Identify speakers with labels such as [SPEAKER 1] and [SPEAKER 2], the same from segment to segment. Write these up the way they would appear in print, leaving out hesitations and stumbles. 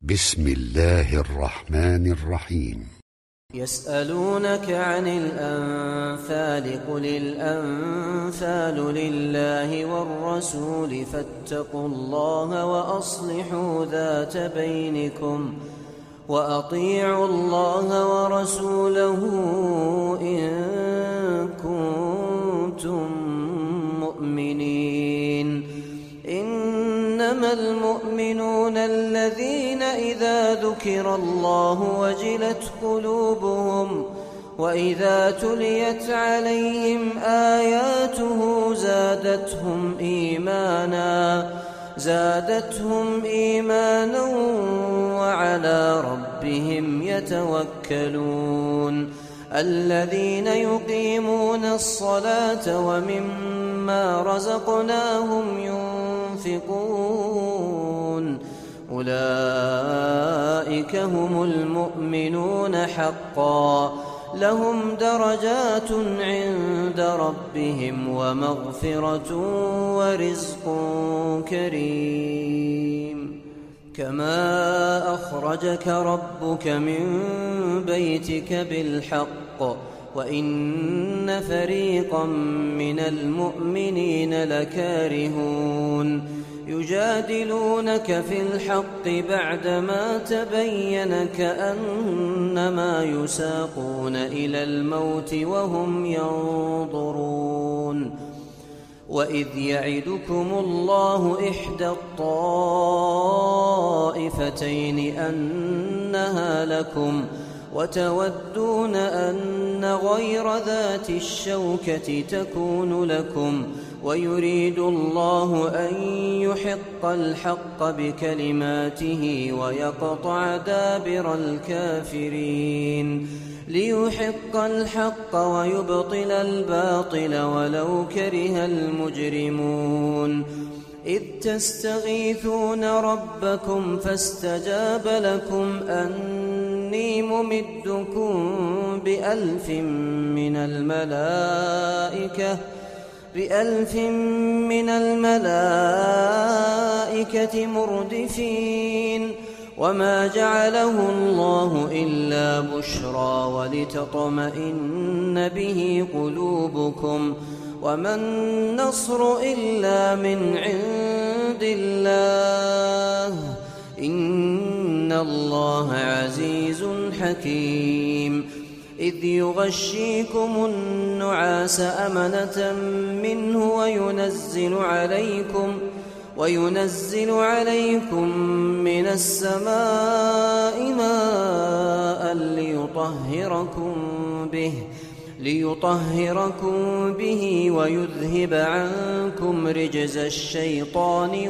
[SPEAKER 1] بسم الله الرحمن الرحيم.
[SPEAKER 2] يسألونك عن الأنفال قل الأنفال لله والرسول فاتقوا الله وأصلحوا ذات بينكم وأطيعوا الله ورسوله إن كنتم مؤمنين. إنما المؤمنون الذين إذا ذكر الله وجلت قلوبهم وإذا تليت عليهم آياته زادتهم إيمانا وعلى ربهم يتوكلون. الذين يقيمون الصلاة ومما رزقناهم ينفقون أولئك هم المؤمنون حقا لهم درجات عند ربهم ومغفرة ورزق كريم. كما أخرجك ربك من بيتك بالحق وإن فريقا من المؤمنين لكارهون يجادلونك في الحق بعدما تبين كأنما يساقون إلى الموت وهم ينظرون. وإذ يعدكم الله إحدى الطائفتين أنها لكم وتودون أن غير ذات الشوكة تكون لكم ويريد الله أن يحق الحق بكلماته ويقطع دابر الكافرين ليحق الحق ويبطل الباطل ولو كره المجرمون. إذ تستغيثون ربكم فاستجاب لكم أني ممدكم بألف من الملائكة مردفين. وما جعله الله إلا بشرى ولتطمئن به قلوبكم وما النصر إلا من عند الله إن الله عزيز حكيم. إذ يغشيكم النعاس أمنة منه وينزل عليكم من السماء ماء ليطهركم به ويذهب عنكم رجز الشيطان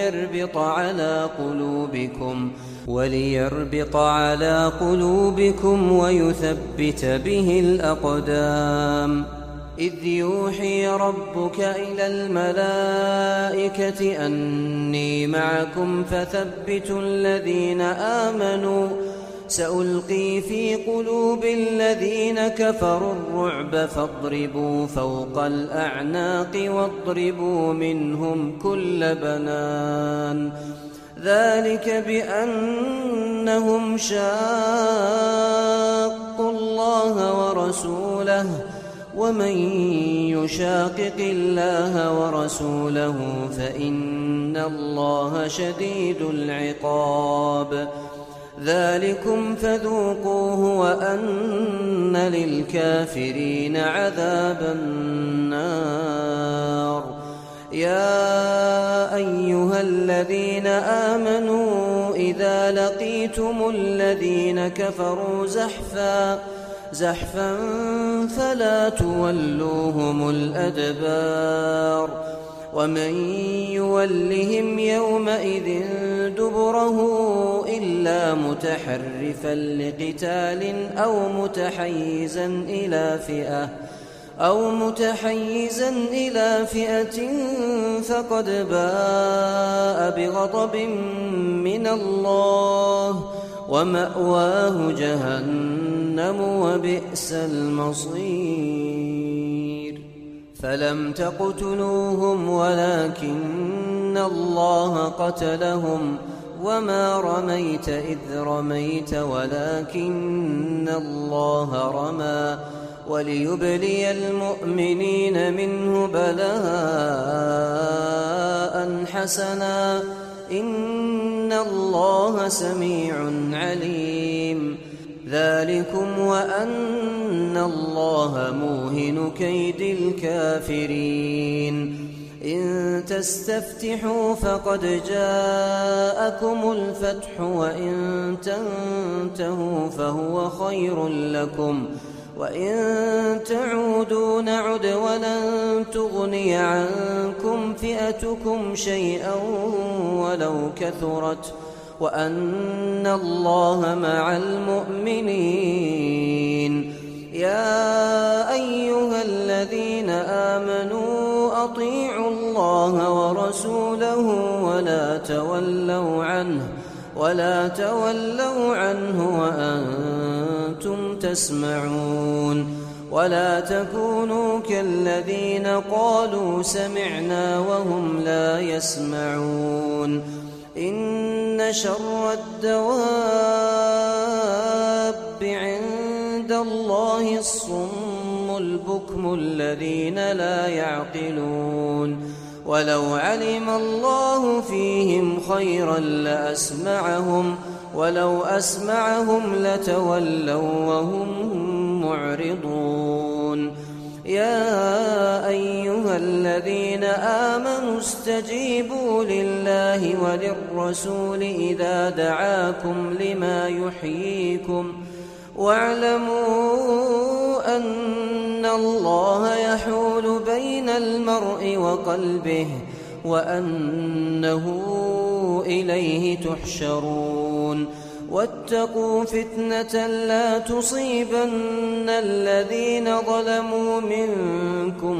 [SPEAKER 2] وليربط على قلوبكم ويثبت به الأقدام. إذ يوحي ربك إلى الملائكة أني معكم فثبتوا الذين آمنوا سألقي في قلوب الذين كفروا الرعب فاضربوا فوق الأعناق واضربوا منهم كل بنان. ذلك بأنهم شاقوا الله ورسوله ومن يشاقق الله ورسوله فإن الله شديد العقاب. ذلكم فذوقوه وأن للكافرين عذاب النار. يا أيها الذين آمنوا إذا لقيتم الذين كفروا زحفا فلا تولوهم الأدبار. ومن يولهم يومئذ دبره إلا متحرفا لقتال أو متحيزا إلى فئة فقد باء بغضب من الله ومأواه جهنم وبئس المصير. فلم تقتلوهم ولكن الله قتلهم وما رميت إذ رميت ولكن الله رمى وليبلي المؤمنين منه بلاء حسنا إن الله سميع عليم ذلكم وأن الله موهن كيد الكافرين إن تستفتحوا فقد جاءكم الفتح وإن تنتهوا فهو خير لكم وإن تعودوا نعد ولن تغني عنكم فئتكم شيئا ولو كثرت وأن الله مع المؤمنين يا أيها الذين آمنوا أطيعوا الله ورسوله ولا تولوا عنه وأنتم تسمعون ولا تكونوا كالذين قالوا سمعنا وهم لا يسمعون إن شر الدواب عند الله الصم البكم الذين لا يعقلون ولو علم الله فيهم خيرا لأسمعهم ولو أسمعهم لتولوا وهم معرضون يا أيها الذين آمنوا استجيبوا لله وللرسول إذا دعاكم لما يحييكم واعلموا أن الله يحول بين المرء وقلبه وأنه إليه تحشرون واتقوا فتنة لا تصيبن الذين ظلموا منكم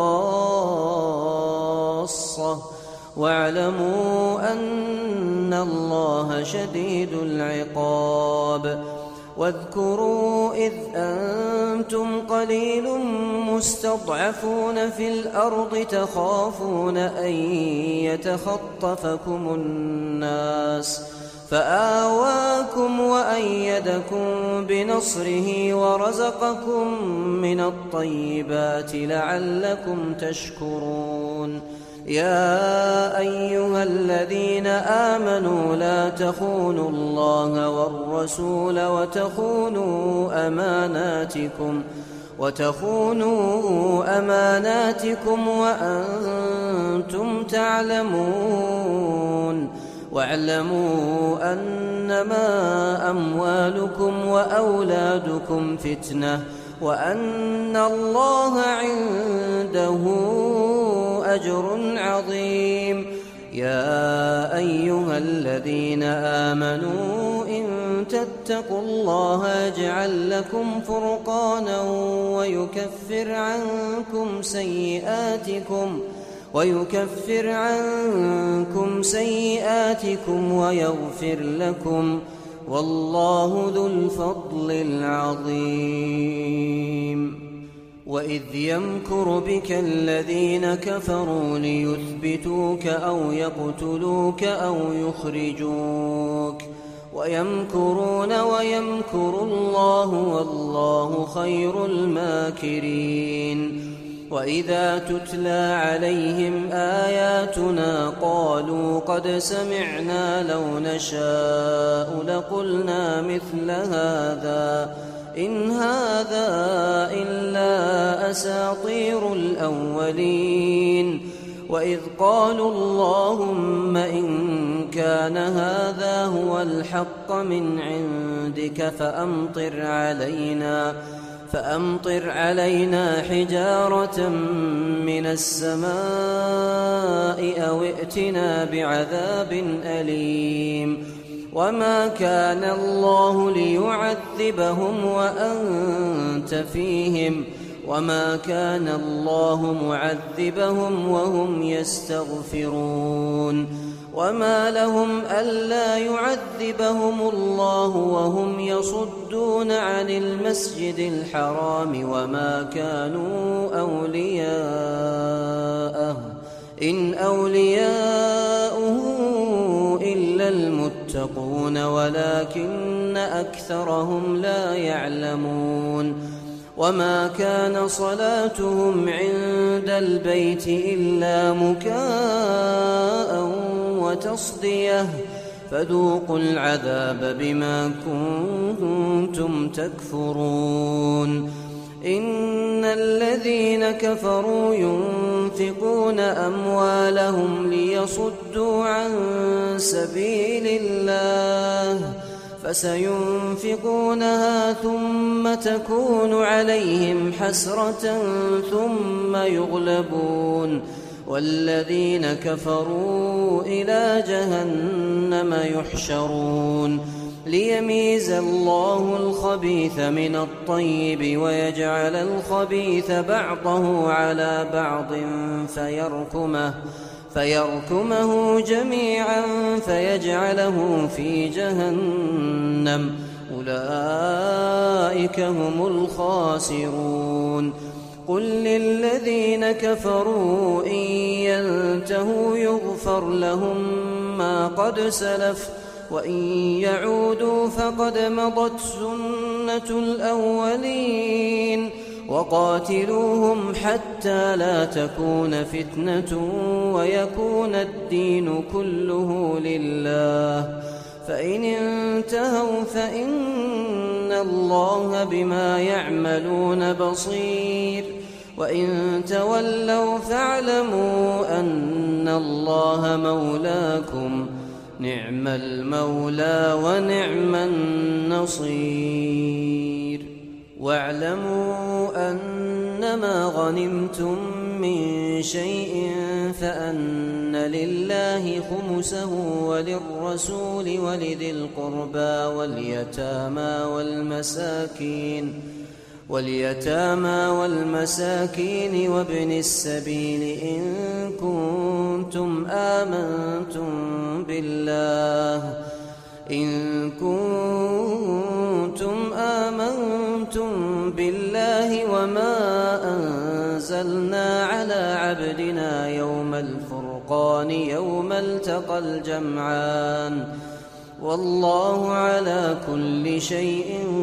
[SPEAKER 2] خاصة واعلموا أن الله شديد العقاب واذكروا إذ أنتم قليل مستضعفون في الأرض تخافون أن يتخطفكم الناس فآواكم وأيدكم بنصره ورزقكم من الطيبات لعلكم تشكرون يا أيها الذين آمنوا لا تخونوا الله والرسول وتخونوا أماناتكم وأنتم تعلمون واعلموا أنما أموالكم وأولادكم فتنة وأن الله عنده أجر عظيم يا أيها الذين آمنوا إن تتقوا الله يجعل لكم فرقانا ويكفر عنكم سيئاتكم ويغفر لكم والله ذو الفضل العظيم وإذ يمكر بك الذين كفروا ليثبتوك أو يقتلوك أو يخرجوك ويمكرون ويمكر الله والله خير الماكرين وإذا تتلى عليهم آياتنا قالوا قد سمعنا لو نشاء لقلنا مثل هذا إن هذا إلا أساطير الأولين وإذ قالوا اللهم إن كان هذا هو الحق من عندك فأمطر علينا حجارة من السماء أو ائتنا بعذاب أليم وما كان الله ليعذبهم وأنت فيهم وما كان الله معذبهم وهم يستغفرون وما لهم ألا يعذبهم الله وهم يصدون عن المسجد الحرام وما كانوا أولياءه إن أولياؤه إلا إلا المتقون ولكن أكثرهم لا يعلمون وما كان صلاتهم عند البيت إلا مكاء وتصدية فذوقوا العذاب بما كنتم تكفرون إن الذين كفروا ينفقون أموالهم ليصدوا عن سبيل الله فسينفقونها ثم تكون عليهم حسرة ثم يغلبون والذين كفروا إلى جهنم يحشرون ليميز الله الخبيث من الطيب ويجعل الخبيث بعضه على بعض فيركمه جميعا فيجعله في جهنم أولئك هم الخاسرون قل للذين كفروا إن ينتهوا يغفر لهم ما قد سلف وإن يعودوا فقد مضت سنة الأولين وقاتلوهم حتى لا تكون فتنة ويكون الدين كله لله فإن انتهوا فإن الله بما يعملون بصير وإن تولوا فاعلموا أن الله مولاكم نعم المولى ونعم النصير واعلموا أنما غنمتم من شيء فأن لله خمسه وللرسول ولذي القربى واليتامى والمساكين وابن السبيل إن كنتم آمنتم بالله وما أنزلنا على عبدنا يوم الفرقان يوم التقى الجمعان والله على كل شيء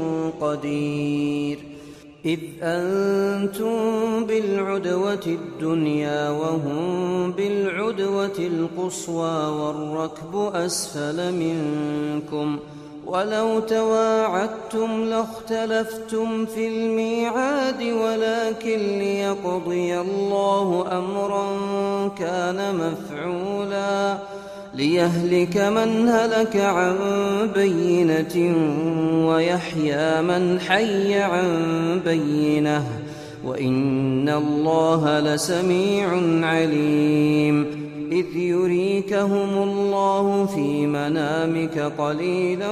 [SPEAKER 2] قدير إذ أنتم بالعدوة الدنيا وهم بالعدوة القصوى والركب أسفل منكم ولو تواعدتم لاختلفتم في الميعاد ولكن ليقضي الله أمرا كان مفعولا ليهلك من هلك عن بينة ويحيى من حي عن بينة وإن الله لسميع عليم إذ يريكهم الله في منامك قليلا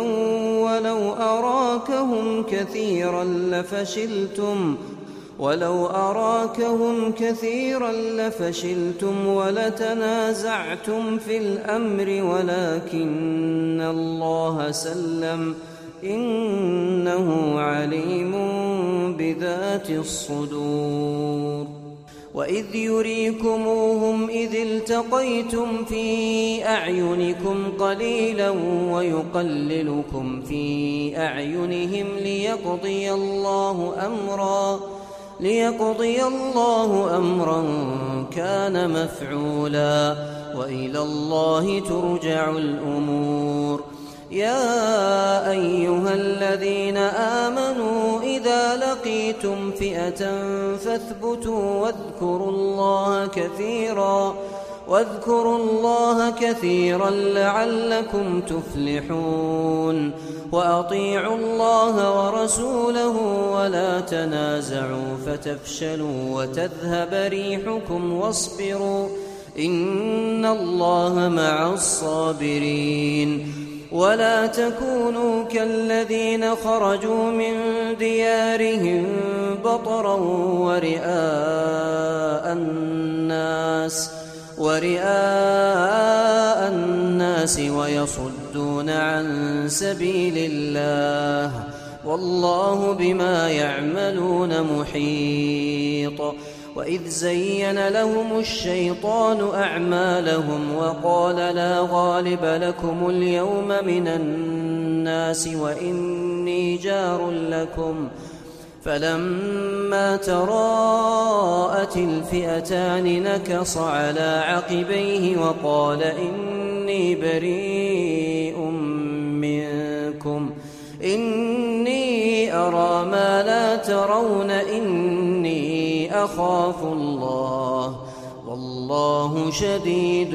[SPEAKER 2] ولو أراكهم كثيرا لفشلتم ولتنازعتم في الأمر ولكن الله سلم إنه عليم بذات الصدور وإذ يريكموهم إذ التقيتم في أعينكم قليلا ويقللكم في أعينهم ليقضي الله أمرا كان مفعولا وإلى الله ترجع الأمور يا أيها الذين آمنوا إذا لقيتم فئة فاثبتوا واذكروا الله كثيرا لعلكم تفلحون وأطيعوا الله ورسوله ولا تنازعوا فتفشلوا وتذهب ريحكم واصبروا إن الله مع الصابرين ولا تكونوا كالذين خرجوا من ديارهم بطرا ورئاء الناس ويصدون عن سبيل الله والله بما يعملون محيط وإذ زين لهم الشيطان أعمالهم وقال لا غالب لكم اليوم من الناس وإني جار لكم فلما تراءت الفئتان نكص على عقبيه وقال إني بريء منكم إني أرى ما لا ترون إني أخاف الله والله شديد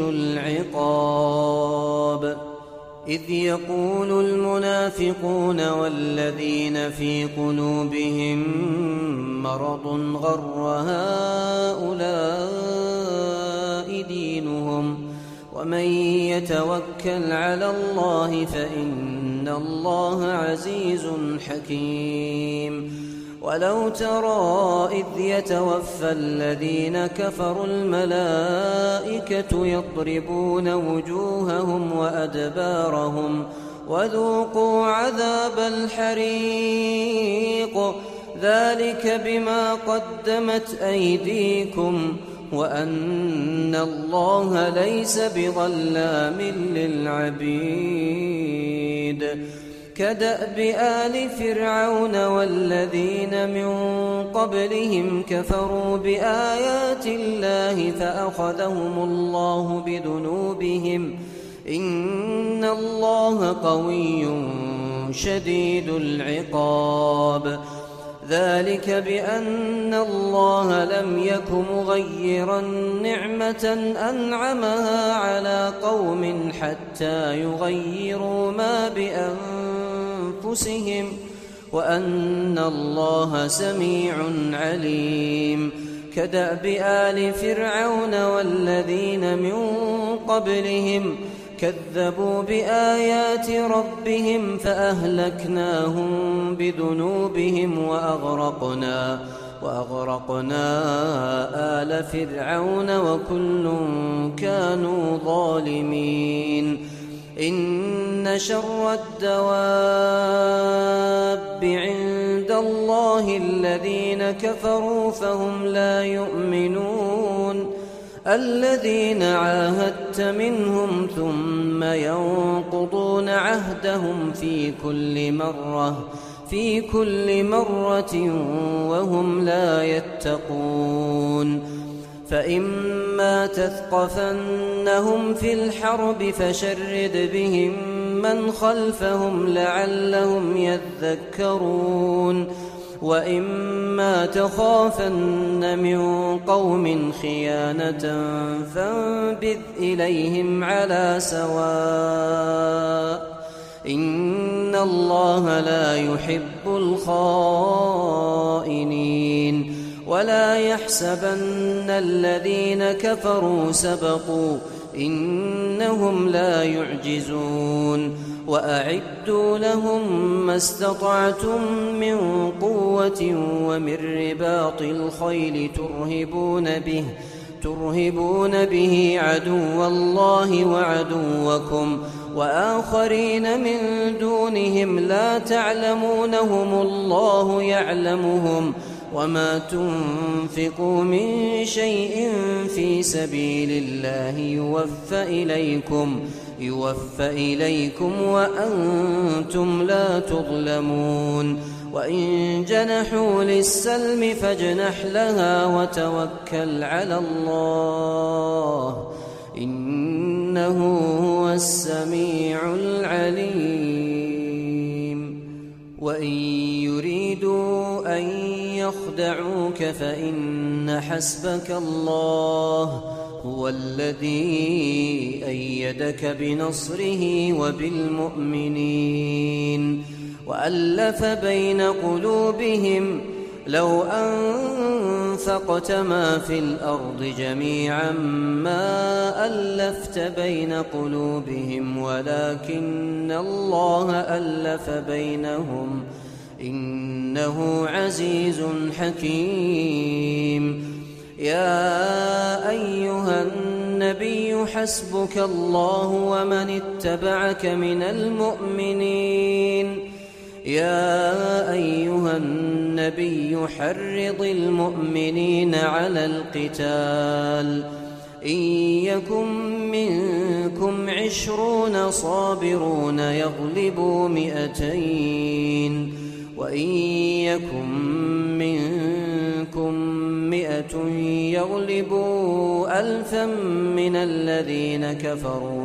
[SPEAKER 2] العقاب إذ يقول المنافقون والذين في قلوبهم مرض غر هؤلاء دينهم ومن يتوكل على الله فإن الله عزيز حكيم ولو ترى إذ يتوفى الذين كفروا الملائكة يضربون وجوههم وأدبارهم وذوقوا عذاب الحريق ذلك بما قدمت أيديكم وأن الله ليس بظلام للعبيد كدأب آل فرعون والذين من قبلهم كفروا بآيات الله فأخذهم الله بذنوبهم إن الله قوي شديد العقاب ذلك بأن الله لم يك مغيرا نعمة أنعمها على قوم حتى يغيروا ما بأنفسهم وأن الله سميع عليم كدأب آل فرعون والذين من قبلهم كذبوا بآيات ربهم فأهلكناهم بذنوبهم وأغرقنا آل فرعون وكل كانوا ظالمين إن شر الدواب عند الله الذين كفروا فهم لا يؤمنون الذين عاهدت منهم ثم ينقضون عهدهم في كل مرة وهم لا يتقون فإما تثقفنهم في الحرب فشرد بهم من خلفهم لعلهم يذكرون وإما تخافن من قوم خيانة فانبذ إليهم على سواء إن الله لا يحب الخائنين ولا يحسبن الذين كفروا سبقوا إنهم لا يعجزون وأعدوا لهم ما استطعتم من قوة ومن رباط الخيل ترهبون به عدو الله وعدوكم وآخرين من دونهم لا تعلمونهم الله يعلمهم وما تنفقوا من شيء في سبيل الله يوفى إليكم وأنتم لا تظلمون وإن جنحوا للسلم فاجنح لها وتوكل على الله إنه هو السميع العليم وإن يريدوا أن يخدعوك فإن حسبك الله هو الذي أيدك بنصره وبالمؤمنين وألف بين قلوبهم لو أنفقت ما في الأرض جميعا ما ألفت بين قلوبهم ولكن الله ألف بينهم إنه عزيز حكيم يا أيها النبي حسبك الله ومن اتبعك من المؤمنين يا أيها النبي النبي حرض المؤمنين على القتال إن يكن منكم 20 صابرون يغلبوا 200 وإن يكن منكم 100 يغلبوا 1000 من الذين كفروا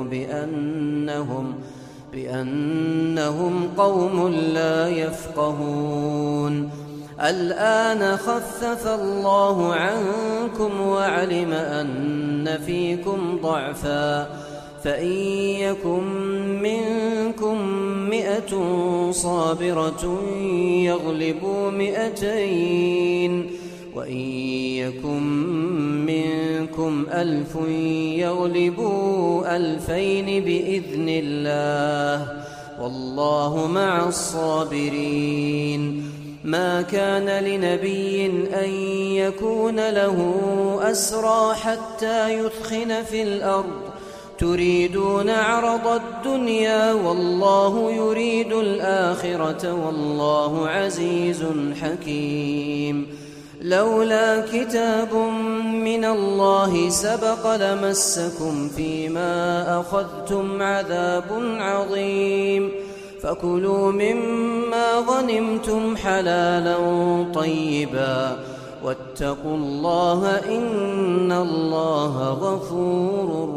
[SPEAKER 2] بأنهم قوم لا يفقهون الآن خفف الله عنكم وعلم أن فيكم ضعفا فإن يكن منكم 100 صابرة يغلبوا 200 وإن يكن منكم 1000 يغلبوا 2000 بإذن الله والله مع الصابرين ما كان لنبي أن يكون له أسرى حتى يثخن في الأرض تريدون عرض الدنيا والله يريد الآخرة والله عزيز حكيم لولا كتاب من الله سبق لمسكم فيما أخذتم عذاب عظيم فكلوا مما غنمتم حلالا طيبا واتقوا الله إن الله غفور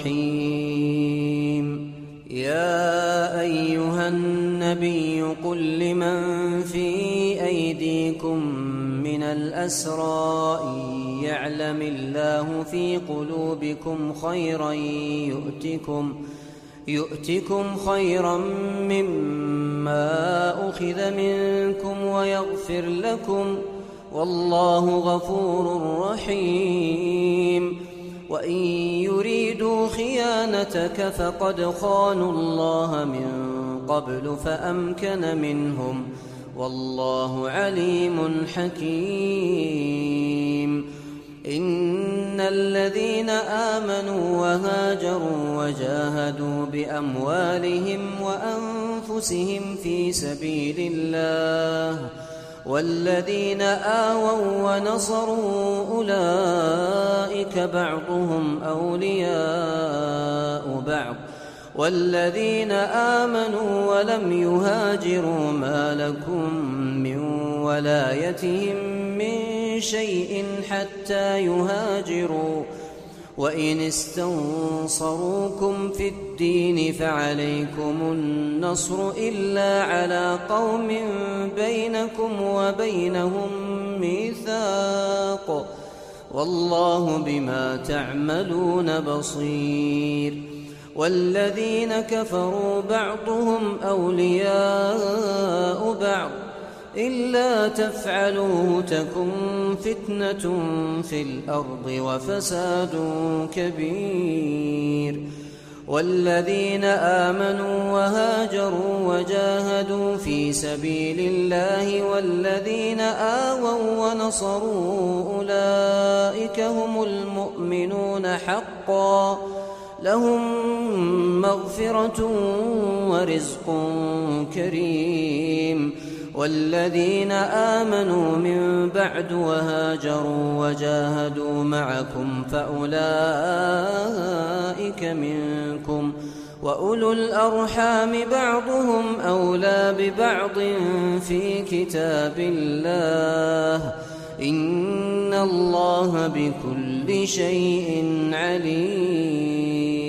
[SPEAKER 2] رحيم يا أيها النبي قل لمن في أيديكم من الأسرى إن يعلم الله في قلوبكم خيرا يؤتكم خيرا مما أخذ منكم ويغفر لكم والله غفور رحيم وإن يريدوا خيانتك فقد خانوا الله من قبل فأمكن منهم والله عليم حكيم إن الذين آمنوا وهاجروا وجاهدوا بأموالهم وأنفسهم في سبيل الله والذين آووا ونصروا أولئك بعضهم أولياء بعض والذين آمنوا ولم يهاجروا ما لكم من ولايتهم من شيء حتى يهاجروا وإن استنصروكم في الدين فعليكم النصر إلا على قوم بينكم وبينهم ميثاق والله بما تعملون بصير والذين كفروا بعضهم أولياء بعض إلا تفعلوه تكن فتنة في الأرض وفساد كبير والذين آمنوا وهاجروا وجاهدوا في سبيل الله والذين آووا ونصروا أولئك هم المؤمنون حقا لهم مغفرة ورزق كريم والذين آمنوا من بعد وهاجروا وجاهدوا معكم فأولئك منكم وأولو الأرحام بعضهم أولى ببعض في كتاب الله إن الله بكل شيء عليم